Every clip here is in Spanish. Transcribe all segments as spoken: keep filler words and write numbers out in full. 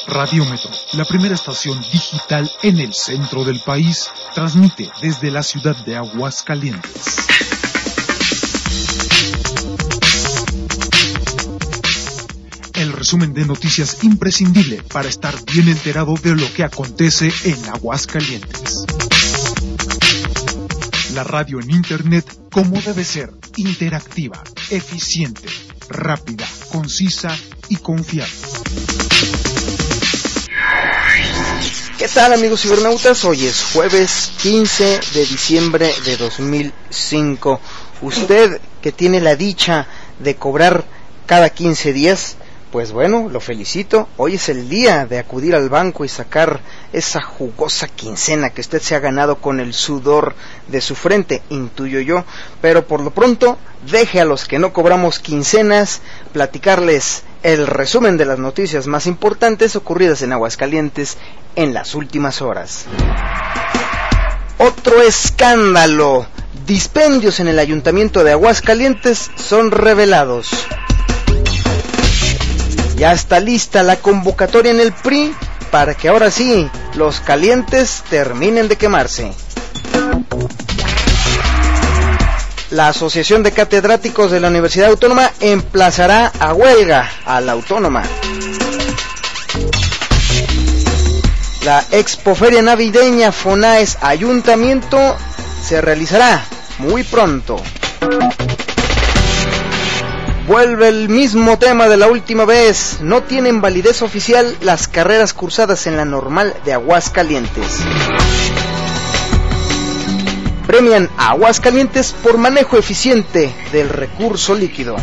Radiómetro, la primera estación digital en el centro del país, transmite desde la ciudad de Aguascalientes. El resumen de noticias imprescindible para estar bien enterado de lo que acontece en Aguascalientes. La radio en internet como debe ser, interactiva, eficiente, rápida, concisa y confiable. ¿Qué tal, amigos cibernautas? Hoy es jueves quince de diciembre de dos mil cinco. Usted que tiene la dicha de cobrar cada quince días, pues bueno, lo felicito. Hoy es el día de acudir al banco y sacar esa jugosa quincena que usted se ha ganado con el sudor de su frente, intuyo yo. Pero por lo pronto, deje a los que no cobramos quincenas platicarles el resumen de las noticias más importantes ocurridas en Aguascalientes en las últimas horas. Otro escándalo. Dispendios en el Ayuntamiento de Aguascalientes son revelados. Ya está lista la convocatoria en el P R I para que ahora sí los calientes terminen de quemarse. La Asociación de Catedráticos de la Universidad Autónoma emplazará a huelga a la Autónoma. La Expoferia Navideña FONAES Ayuntamiento se realizará muy pronto. Vuelve el mismo tema de la última vez. No tienen validez oficial las carreras cursadas en la Normal de Aguascalientes. Premian a Aguascalientes por manejo eficiente del recurso líquido.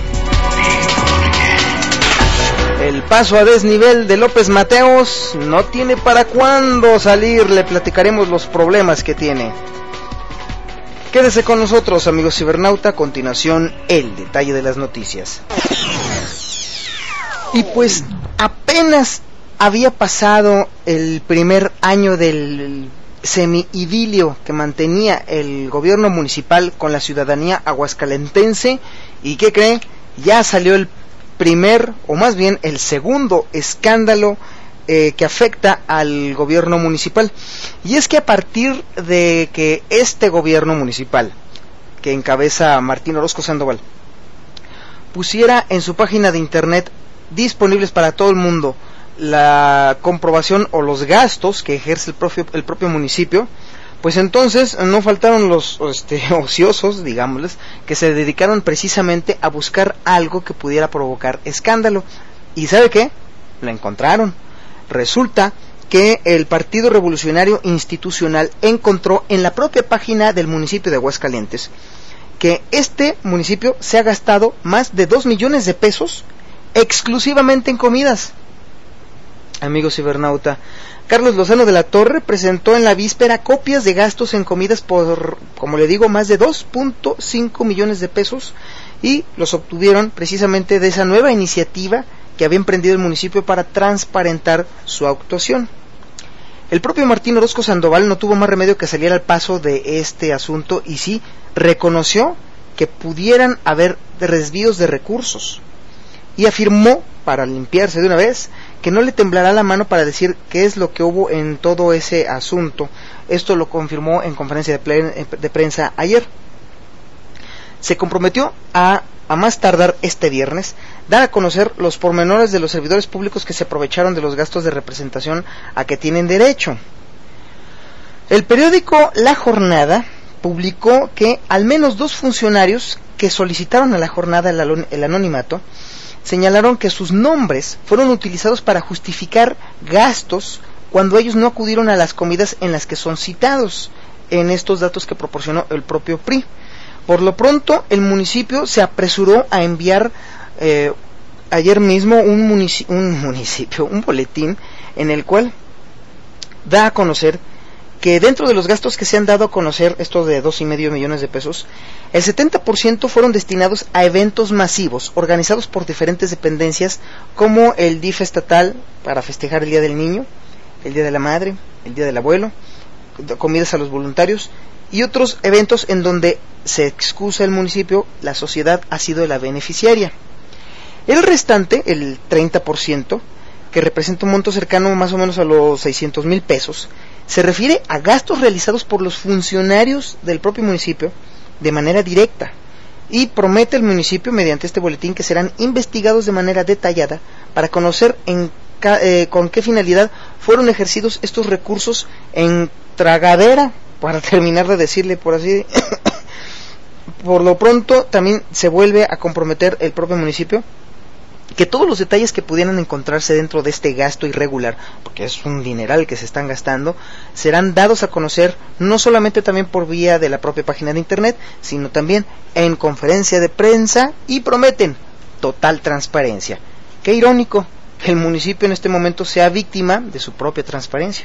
El paso a desnivel de López Mateos no tiene para cuándo salir. Le platicaremos los problemas que tiene. Quédese con nosotros, amigos cibernauta. A continuación, el detalle de las noticias. Y pues apenas había pasado el primer año del semi-idilio que mantenía el gobierno municipal con la ciudadanía aguascalentense. ¿Y qué cree? Ya salió el primer, o más bien el segundo escándalo Eh, que afecta al gobierno municipal. Y es que a partir de que este gobierno municipal, que encabeza Martín Orozco Sandoval, pusiera en su página de internet disponibles para todo el mundo la comprobación o los gastos que ejerce el propio, el propio municipio, pues entonces no faltaron los este, ociosos, digámosles, que se dedicaron precisamente a buscar algo que pudiera provocar escándalo. ¿Y sabe qué? Lo encontraron. Resulta que el Partido Revolucionario Institucional encontró en la propia página del municipio de Aguascalientes que este municipio se ha gastado más de dos millones de pesos exclusivamente en comidas. Amigo cibernauta, Carlos Lozano de la Torre presentó en la víspera copias de gastos en comidas por, como le digo, más de dos punto cinco millones de pesos, y los obtuvieron precisamente de esa nueva iniciativa que había emprendido el municipio para transparentar su actuación. El propio Martín Orozco Sandoval no tuvo más remedio que salir al paso de este asunto y sí reconoció que pudieran haber desvíos de recursos, y afirmó, para limpiarse de una vez, que no le temblará la mano para decir qué es lo que hubo en todo ese asunto. Esto lo confirmó en conferencia de, plen- de prensa ayer. Se comprometió a a más tardar este viernes, dar a conocer los pormenores de los servidores públicos que se aprovecharon de los gastos de representación a que tienen derecho. El periódico La Jornada publicó que al menos dos funcionarios que solicitaron a la jornada el, el anonimato señalaron que sus nombres fueron utilizados para justificar gastos cuando ellos no acudieron a las comidas en las que son citados en estos datos que proporcionó el propio P R I. Por lo pronto, el municipio se apresuró a enviar eh, ayer mismo un, munici- un municipio, un boletín en el cual da a conocer que dentro de los gastos que se han dado a conocer, estos de dos y medio millones de pesos, el setenta por ciento fueron destinados a eventos masivos organizados por diferentes dependencias, como el D I F estatal para festejar el Día del Niño, el Día de la Madre, el Día del Abuelo, comidas a los voluntarios y otros eventos en donde se excusa el municipio, la sociedad ha sido la beneficiaria. El restante, el treinta por ciento, que representa un monto cercano más o menos a los seiscientos mil pesos, se refiere a gastos realizados por los funcionarios del propio municipio de manera directa, y promete el municipio mediante este boletín que serán investigados de manera detallada para conocer en ca- eh, con qué finalidad fueron ejercidos estos recursos en tragadera, para terminar de decirle por así. Por lo pronto también se vuelve a comprometer el propio municipio que todos los detalles que pudieran encontrarse dentro de este gasto irregular, porque es un dineral que se están gastando, serán dados a conocer no solamente también por vía de la propia página de internet, sino también en conferencia de prensa, y prometen total transparencia. Qué irónico que el municipio en este momento sea víctima de su propia transparencia.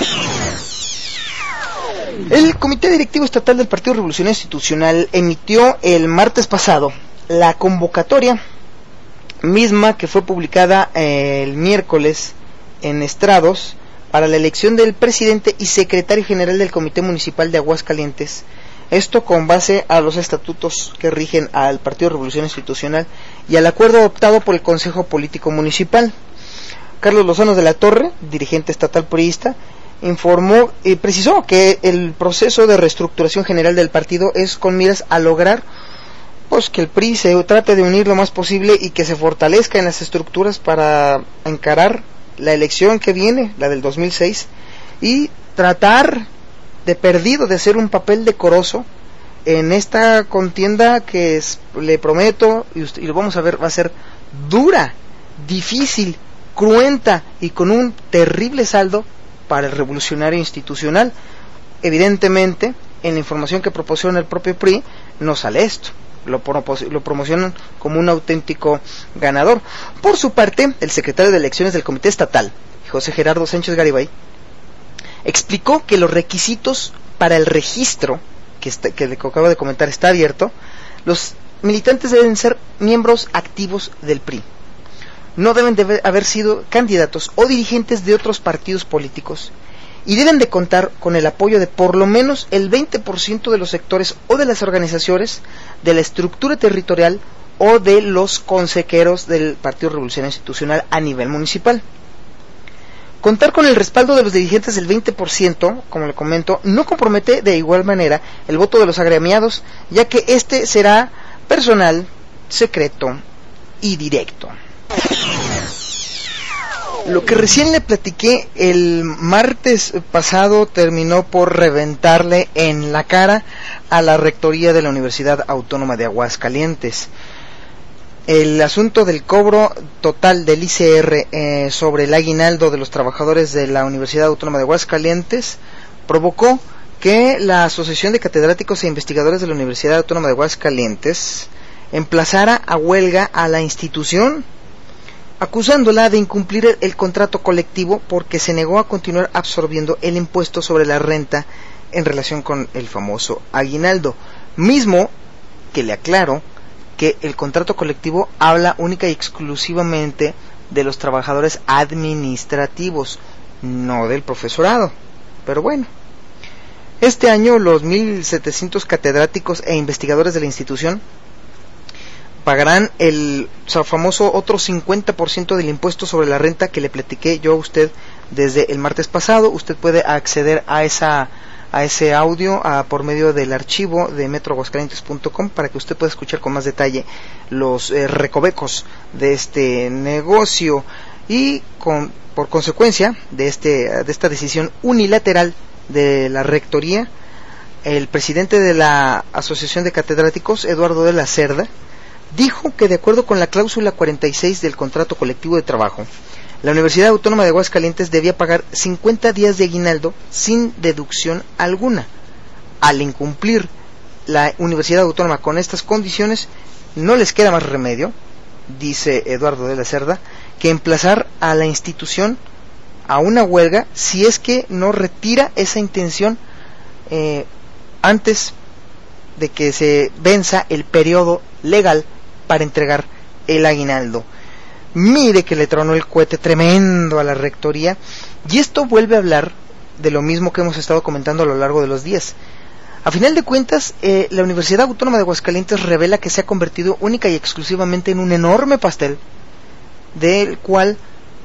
El Comité Directivo Estatal del Partido Revolucionario Institucional emitió el martes pasado la convocatoria misma que fue publicada eh, el miércoles en estrados para la elección del presidente y secretario general del Comité Municipal de Aguascalientes. Esto con base a los estatutos que rigen al Partido Revolucionario Institucional y al acuerdo adoptado por el Consejo Político Municipal. Carlos Lozano de la Torre, dirigente estatal priista, informó y precisó que el proceso de reestructuración general del partido es con miras a lograr pues que el P R I se trate de unir lo más posible y que se fortalezca en las estructuras para encarar la elección que viene, la del dos mil seis, y tratar de perdido de hacer un papel decoroso en esta contienda que es, le prometo, y, usted, y lo vamos a ver, va a ser dura, difícil, cruenta y con un terrible saldo para el revolucionario institucional. Evidentemente, en la información que proporciona el propio P R I no sale esto. Lo, propos- lo promocionan como un auténtico ganador. Por su parte, el secretario de Elecciones del Comité Estatal, José Gerardo Sánchez Garibay, explicó que los requisitos para el registro, que, está, que le acabo de comentar está abierto, los militantes deben ser miembros activos del P R I. No deben de haber sido candidatos o dirigentes de otros partidos políticos, y deben de contar con el apoyo de por lo menos el veinte por ciento de los sectores o de las organizaciones de la estructura territorial o de los consejeros del Partido Revolucionario Institucional a nivel municipal. Contar con el respaldo de los dirigentes del veinte por ciento, como le comento, no compromete de igual manera el voto de los agremiados, ya que este será personal, secreto y directo. Lo que recién le platiqué el martes pasado terminó por reventarle en la cara a la rectoría de la Universidad Autónoma de Aguascalientes. El asunto del cobro total del I C R eh, sobre el aguinaldo de los trabajadores de la Universidad Autónoma de Aguascalientes provocó que la Asociación de Catedráticos e Investigadores de la Universidad Autónoma de Aguascalientes emplazara a huelga a la institución, acusándola de incumplir el, el contrato colectivo porque se negó a continuar absorbiendo el impuesto sobre la renta en relación con el famoso aguinaldo, mismo que le aclaro que el contrato colectivo habla única y exclusivamente de los trabajadores administrativos, no del profesorado. Pero bueno, este año los mil setecientos catedráticos e investigadores de la institución pagarán el o sea, famoso otro cincuenta por ciento del impuesto sobre la renta que le platiqué yo a usted desde el martes pasado. Usted puede acceder a esa a ese audio a, por medio del archivo de metro aguascalientes punto com para que usted pueda escuchar con más detalle los eh, recovecos de este negocio y con, por consecuencia de este de esta decisión unilateral de la rectoría, el presidente de la Asociación de Catedráticos, Eduardo de la Cerda, dijo que de acuerdo con la cláusula cuarenta y seis del contrato colectivo de trabajo, la Universidad Autónoma de Aguascalientes debía pagar cincuenta días de aguinaldo sin deducción alguna. Al incumplir la Universidad Autónoma con estas condiciones, no les queda más remedio, dice Eduardo de la Cerda, que emplazar a la institución a una huelga si es que no retira esa intención eh, antes de que se venza el periodo legal para entregar el aguinaldo. Mire que le tronó el cohete tremendo a la rectoría, y esto vuelve a hablar de lo mismo que hemos estado comentando a lo largo de los días. A final de cuentas, eh, la Universidad Autónoma de Aguascalientes revela que se ha convertido única y exclusivamente en un enorme pastel, del cual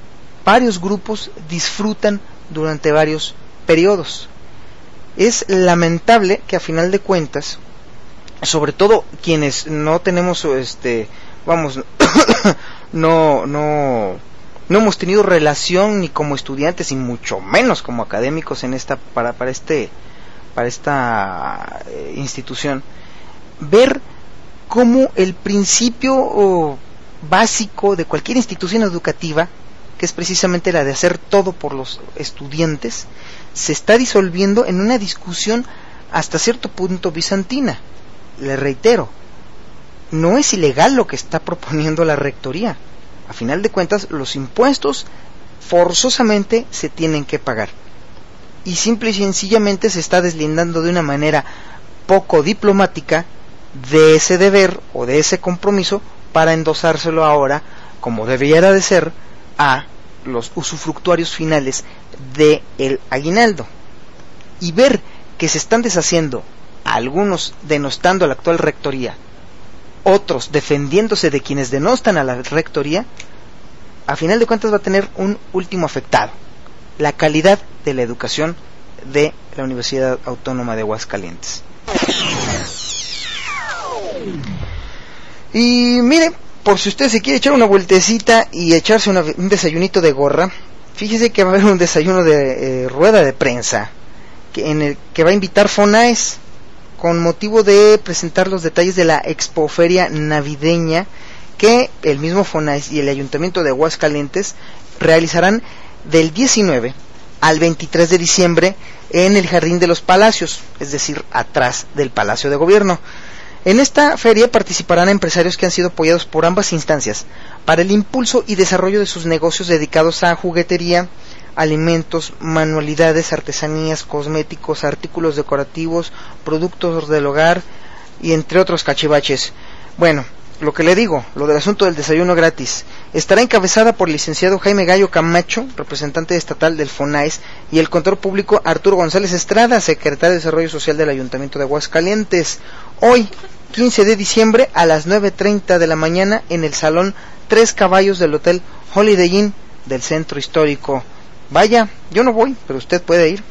varios grupos disfrutan durante varios periodos. Es lamentable que a final de cuentas, sobre todo quienes no tenemos, este, vamos, no, no, no hemos tenido relación ni como estudiantes y mucho menos como académicos en esta, para, para este, para esta eh, institución, ver cómo el principio oh, básico de cualquier institución educativa, que es precisamente la de hacer todo por los estudiantes, se está disolviendo en una discusión hasta cierto punto bizantina. Le reitero, no es ilegal lo que está proponiendo la rectoría. A final de cuentas, los impuestos forzosamente se tienen que pagar. Y simple y sencillamente se está deslindando de una manera poco diplomática de ese deber o de ese compromiso para endosárselo ahora, como debiera de ser, a los usufructuarios finales de el aguinaldo. Y ver que se están deshaciendo, algunos denostando a la actual rectoría, otros defendiéndose de quienes denostan a la rectoría, a final de cuentas va a tener un último afectado: la calidad de la educación de la Universidad Autónoma de Aguascalientes. Y mire, por si usted se quiere echar una vueltecita y echarse una, un desayunito de gorra, fíjese que va a haber un desayuno de eh, rueda de prensa que, en el que va a invitar FONAES con motivo de presentar los detalles de la expoferia navideña que el mismo FONAES y el Ayuntamiento de Aguascalientes realizarán del diecinueve al veintitrés de diciembre en el Jardín de los Palacios, es decir, atrás del Palacio de Gobierno. En esta feria participarán empresarios que han sido apoyados por ambas instancias para el impulso y desarrollo de sus negocios dedicados a juguetería, alimentos, manualidades, artesanías, cosméticos, artículos decorativos, productos del hogar y entre otros cachivaches. Bueno, lo que le digo, lo del asunto del desayuno gratis, estará encabezada por el licenciado Jaime Gallo Camacho, representante estatal del FONAES, y el contador público Arturo González Estrada, secretario de Desarrollo Social del Ayuntamiento de Aguascalientes. Hoy, quince de diciembre, a las nueve treinta de la mañana, en el Salón Tres Caballos del Hotel Holiday Inn del Centro Histórico. Vaya, yo no voy, pero usted puede ir.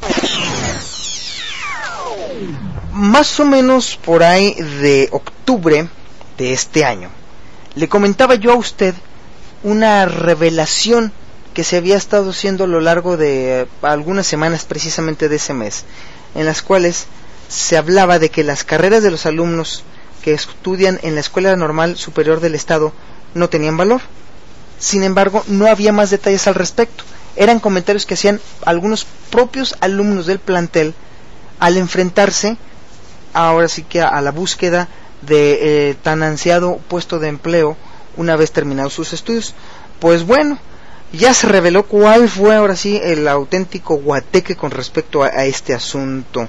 Más o menos por ahí de octubre de este año, le comentaba yo a usted una revelación que se había estado haciendo a lo largo de algunas semanas precisamente de ese mes, en las cuales se hablaba de que las carreras de los alumnos que estudian en la Escuela Normal Superior del Estado no tenían valor. Sin embargo, no había más detalles al respecto. Eran comentarios que hacían algunos propios alumnos del plantel al enfrentarse ahora sí que a la búsqueda de eh, tan ansiado puesto de empleo una vez terminados sus estudios. Pues bueno, ya se reveló cuál fue ahora sí el auténtico guateque con respecto a, a este asunto.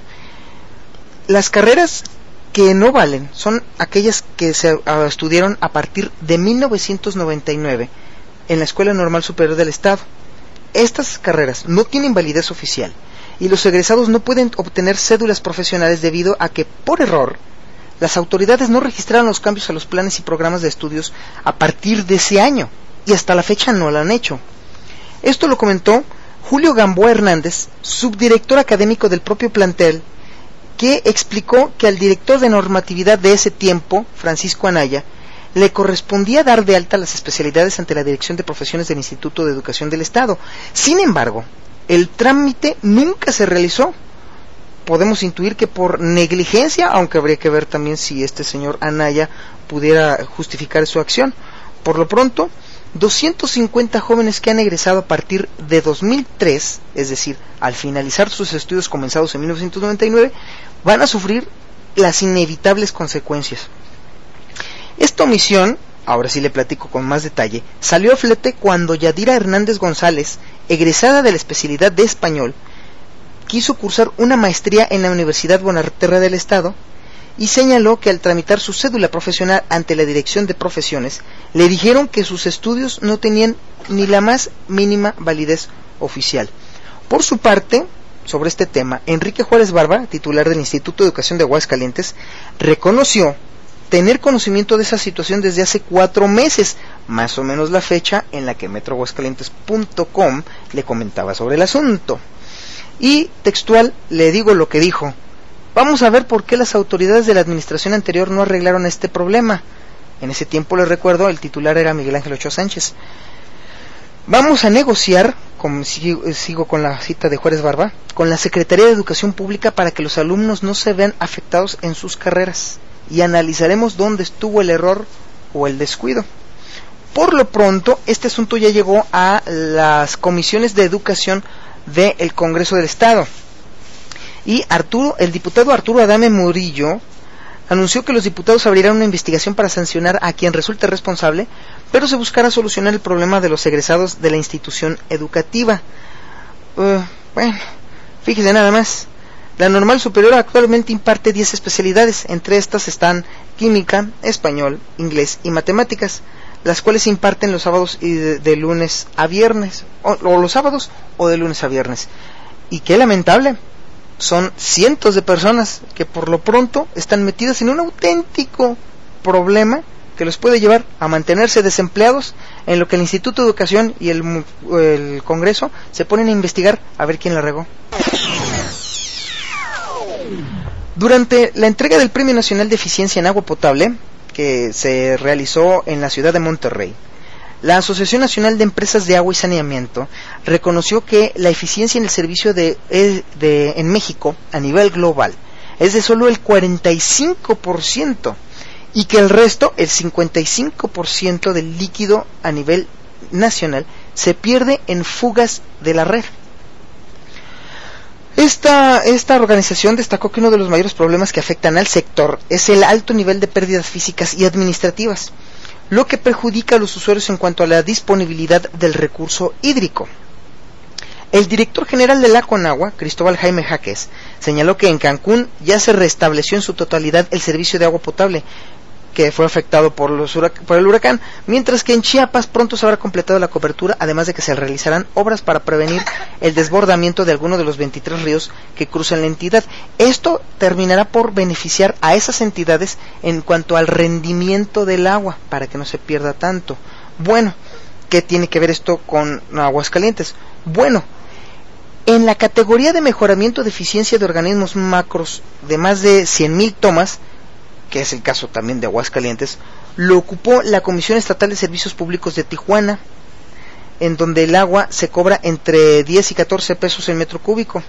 Las carreras que no valen son aquellas que se uh, estudiaron a partir de mil novecientos noventa y nueve en la Escuela Normal Superior del Estado. Estas carreras no tienen validez oficial y los egresados no pueden obtener cédulas profesionales debido a que, por error, las autoridades no registraron los cambios a los planes y programas de estudios a partir de ese año, y hasta la fecha no lo han hecho. Esto lo comentó Julio Gamboa Hernández, subdirector académico del propio plantel, que explicó que al director de normatividad de ese tiempo, Francisco Anaya, le correspondía dar de alta las especialidades ante la Dirección de Profesiones del Instituto de Educación del Estado. Sin embargo, el trámite nunca se realizó. Podemos intuir que por negligencia, aunque habría que ver también si este señor Anaya pudiera justificar su acción. Por lo pronto, doscientos cincuenta jóvenes que han egresado a partir de dos mil tres, es decir, al finalizar sus estudios comenzados en mil novecientos noventa y nueve, van a sufrir las inevitables consecuencias. Esta omisión, ahora sí le platico con más detalle, salió a flete cuando Yadira Hernández González, egresada de la especialidad de español, quiso cursar una maestría en la Universidad Bonaterra del Estado y señaló que al tramitar su cédula profesional ante la Dirección de Profesiones, le dijeron que sus estudios no tenían ni la más mínima validez oficial. Por su parte, sobre este tema, Enrique Juárez Barba, titular del Instituto de Educación de Aguascalientes, reconoció tener conocimiento de esa situación desde hace cuatro meses, más o menos la fecha en la que metro aguascalientes punto com le comentaba sobre el asunto. Y textual le digo lo que dijo: vamos a ver por qué las autoridades de la administración anterior no arreglaron este problema. En ese tiempo, les recuerdo, el titular era Miguel Ángel Ochoa Sánchez. Vamos a negociar, como sigo, sigo con la cita de Juárez Barba, con la Secretaría de Educación Pública para que los alumnos no se vean afectados en sus carreras, y analizaremos dónde estuvo el error o el descuido. Por lo pronto, este asunto ya llegó a las comisiones de educación del Congreso del Estado, y Arturo, el diputado Arturo Adame Murillo anunció que los diputados abrirán una investigación para sancionar a quien resulte responsable, pero se buscará solucionar el problema de los egresados de la institución educativa. Uh, bueno, fíjese nada más. La Normal Superior actualmente imparte diez especialidades. Entre estas están química, español, inglés y matemáticas, las cuales se imparten los sábados y de, de lunes a viernes, o, o los sábados o de lunes a viernes. Y qué lamentable, son cientos de personas que por lo pronto están metidas en un auténtico problema que los puede llevar a mantenerse desempleados, en lo que el Instituto de Educación y el, el Congreso se ponen a investigar a ver quién la regó. Durante la entrega del Premio Nacional de Eficiencia en Agua Potable, que se realizó en la ciudad de Monterrey, la Asociación Nacional de Empresas de Agua y Saneamiento reconoció que la eficiencia en el servicio de, de, en México a nivel global es de solo el cuarenta y cinco por ciento, y que el resto, el cincuenta y cinco por ciento del líquido a nivel nacional, se pierde en fugas de la red. Esta, esta organización destacó que uno de los mayores problemas que afectan al sector es el alto nivel de pérdidas físicas y administrativas, lo que perjudica a los usuarios en cuanto a la disponibilidad del recurso hídrico. El director general de la Conagua, Cristóbal Jaime Jaques, señaló que en Cancún ya se restableció en su totalidad el servicio de agua potable, que fue afectado por, los hurac- por el huracán, mientras que en Chiapas pronto se habrá completado la cobertura, además de que se realizarán obras para prevenir el desbordamiento de algunos de los veintitrés ríos que cruzan la entidad. Esto terminará por beneficiar a esas entidades en cuanto al rendimiento del agua, para que no se pierda tanto. Bueno, ¿qué tiene que ver esto con Aguascalientes? Bueno, en la categoría de mejoramiento de eficiencia de organismos macros de más de cien mil tomas, que es el caso también de Aguascalientes, lo ocupó la Comisión Estatal de Servicios Públicos de Tijuana, en donde el agua se cobra entre diez y catorce pesos el metro cúbico.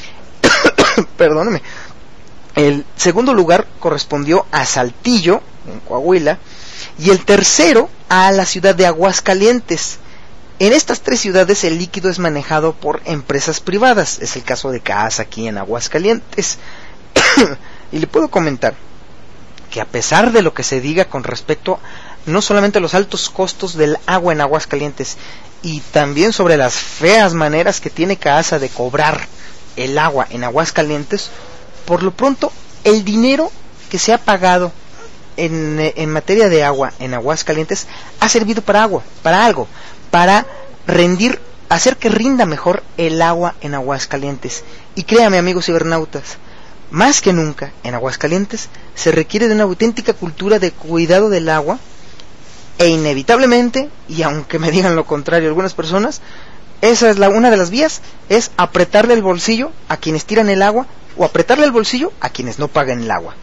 Perdóneme. El segundo lugar correspondió a Saltillo, en Coahuila, y el tercero a la ciudad de Aguascalientes. En estas tres ciudades el líquido es manejado por empresas privadas, es el caso de CAAS aquí en Aguascalientes. Y le puedo comentar que a pesar de lo que se diga con respecto no solamente a los altos costos del agua en Aguascalientes, y también sobre las feas maneras que tiene CAASA de cobrar el agua en Aguascalientes, por lo pronto el dinero que se ha pagado en, en materia de agua en Aguascalientes ha servido para agua, para algo, para rendir, hacer que rinda mejor el agua en Aguascalientes. Y créame, amigos cibernautas, más que nunca, en Aguascalientes se requiere de una auténtica cultura de cuidado del agua, e inevitablemente, y aunque me digan lo contrario algunas personas, esa es la, una de las vías, es apretarle el bolsillo a quienes tiran el agua, o apretarle el bolsillo a quienes no pagan el agua.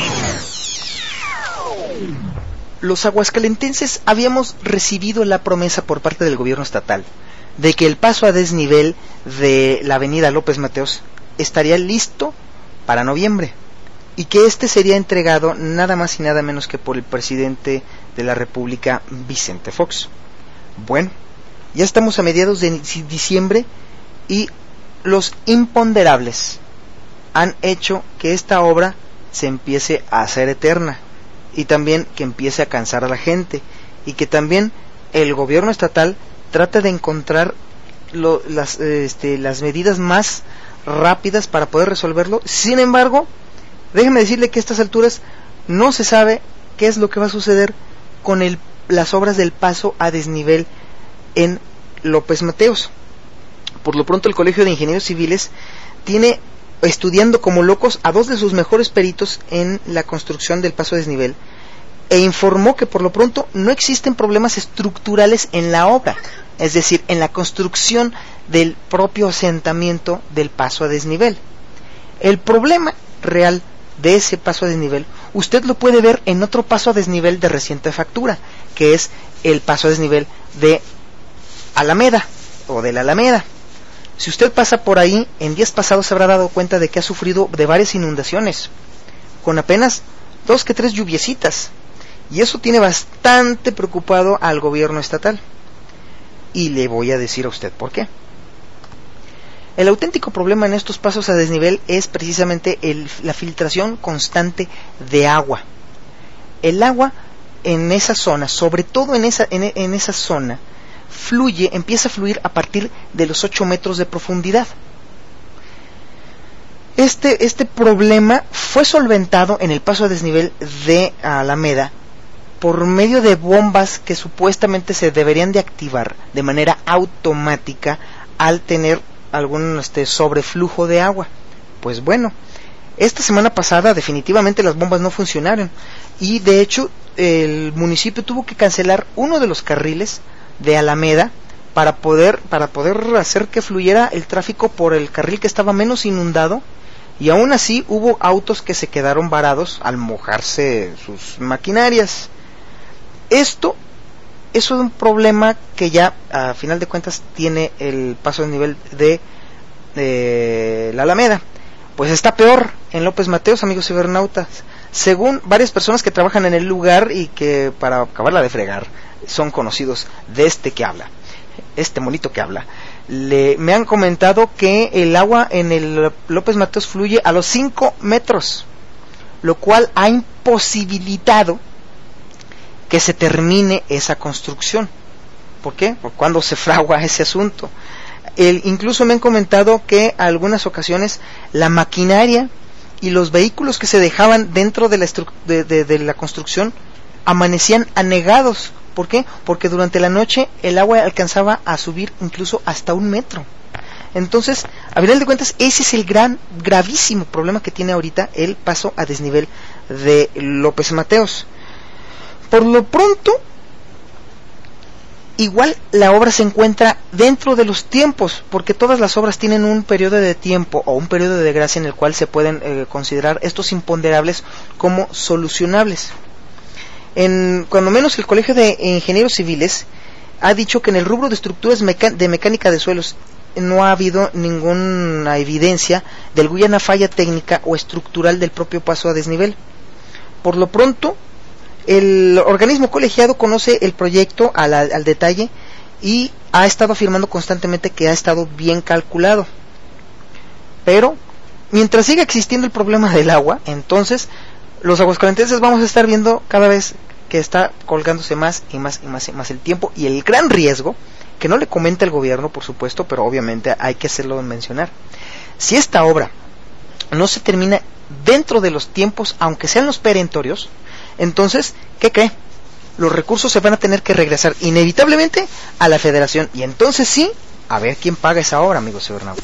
Los aguascalentenses habíamos recibido la promesa por parte del gobierno estatal de que el paso a desnivel de la avenida López Mateos estaría listo para noviembre, y que este sería entregado nada más y nada menos que por el presidente de la República, Vicente Fox. Bueno, ya estamos a mediados de diciembre y los imponderables han hecho que esta obra se empiece a hacer eterna, y también que empiece a cansar a la gente, y que también el gobierno estatal trata de encontrar lo, las, este, las medidas más rápidas para poder resolverlo. Sin embargo, déjeme decirle que a estas alturas no se sabe qué es lo que va a suceder con el, las obras del paso a desnivel en López Mateos. Por lo pronto, el Colegio de Ingenieros Civiles tiene estudiando como locos a dos de sus mejores peritos en la construcción del paso a desnivel, e informó que por lo pronto no existen problemas estructurales en la obra, es decir, en la construcción del propio asentamiento del paso a desnivel. El problema real de ese paso a desnivel usted lo puede ver en otro paso a desnivel de reciente factura, que es el paso a desnivel de Alameda o de la Alameda. Si usted pasa por ahí, en días pasados se habrá dado cuenta de que ha sufrido de varias inundaciones, con apenas dos que tres lluviecitas, y eso tiene bastante preocupado al gobierno estatal. Y le voy a decir a usted por qué. El auténtico problema en estos pasos a desnivel es precisamente el, la filtración constante de agua. El agua en esa zona, sobre todo en esa, en, en esa zona, fluye, empieza a fluir a partir de los ocho metros de profundidad. Este, este problema fue solventado en el paso a desnivel de Alameda por medio de bombas que supuestamente se deberían de activar de manera automática al tener algún este, sobreflujo de agua. Pues bueno, esta semana pasada definitivamente las bombas no funcionaron y de hecho el municipio tuvo que cancelar uno de los carriles de Alameda para poder para poder hacer que fluyera el tráfico por el carril que estaba menos inundado, y aún así hubo autos que se quedaron varados al mojarse sus maquinarias. Esto Eso es un problema que ya a final de cuentas tiene el paso de nivel de, de la Alameda. Pues está peor en López Mateos, amigos cibernautas, según varias personas que trabajan en el lugar y que, para acabarla de fregar, son conocidos de este que habla, este monito que habla. Le, me han comentado que el agua en el López Mateos fluye a los cinco metros, lo cual ha imposibilitado que se termine esa construcción. ¿Por qué? Por cuando se fragua ese asunto. El, incluso me han comentado que a algunas ocasiones la maquinaria y los vehículos que se dejaban dentro de la, estru- de, de, de la construcción amanecían anegados. ¿Por qué? Porque durante la noche el agua alcanzaba a subir incluso hasta un metro. Entonces, a final de cuentas, ese es el gran, gravísimo problema que tiene ahorita el paso a desnivel de López Mateos. Por lo pronto, igual la obra se encuentra dentro de los tiempos, porque todas las obras tienen un periodo de tiempo o un periodo de gracia en el cual se pueden eh, considerar estos imponderables como solucionables. En, cuando menos el Colegio de Ingenieros Civiles ha dicho que en el rubro de estructuras meca- de mecánica de suelos no ha habido ninguna evidencia de alguna falla técnica o estructural del propio paso a desnivel. Por lo pronto, el organismo colegiado conoce el proyecto al, al detalle y ha estado afirmando constantemente que ha estado bien calculado. Pero, mientras siga existiendo el problema del agua, entonces los aguascalentenses vamos a estar viendo cada vez que está colgándose más y más y más y más el tiempo, y el gran riesgo, que no le comenta el gobierno, por supuesto, pero obviamente hay que hacerlo mencionar. Si esta obra no se termina dentro de los tiempos, aunque sean los perentorios, entonces, ¿qué cree? Los recursos se van a tener que regresar inevitablemente a la federación, y entonces sí, a ver quién paga esa obra, amigos cibernautas.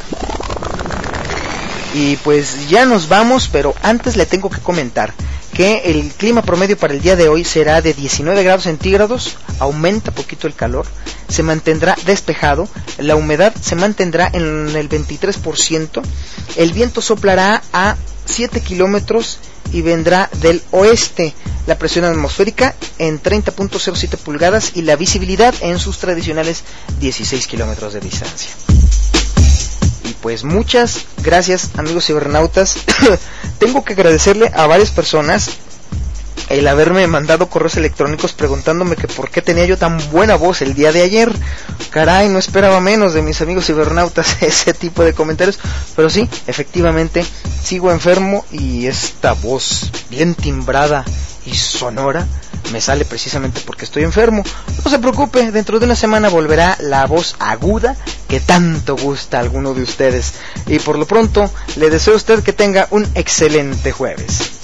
Y pues ya nos vamos, pero antes le tengo que comentar que el clima promedio para el día de hoy será de diecinueve grados centígrados, aumenta poquito el calor, se mantendrá despejado, la humedad se mantendrá en el veintitrés por ciento, el viento soplará a siete kilómetros y vendrá del oeste, la presión atmosférica en treinta punto cero siete pulgadas y la visibilidad en sus tradicionales dieciséis kilómetros de distancia. Y pues muchas gracias, amigos cibernautas. Tengo que agradecerle a varias personas el haberme mandado correos electrónicos preguntándome que por qué tenía yo tan buena voz el día de ayer. Caray, no esperaba menos de mis amigos cibernautas ese tipo de comentarios, pero sí, efectivamente sigo enfermo y esta voz bien timbrada y sonora me sale precisamente porque estoy enfermo. No se preocupe, dentro de una semana volverá la voz aguda que tanto gusta a alguno de ustedes. Y por lo pronto, le deseo a usted que tenga un excelente jueves.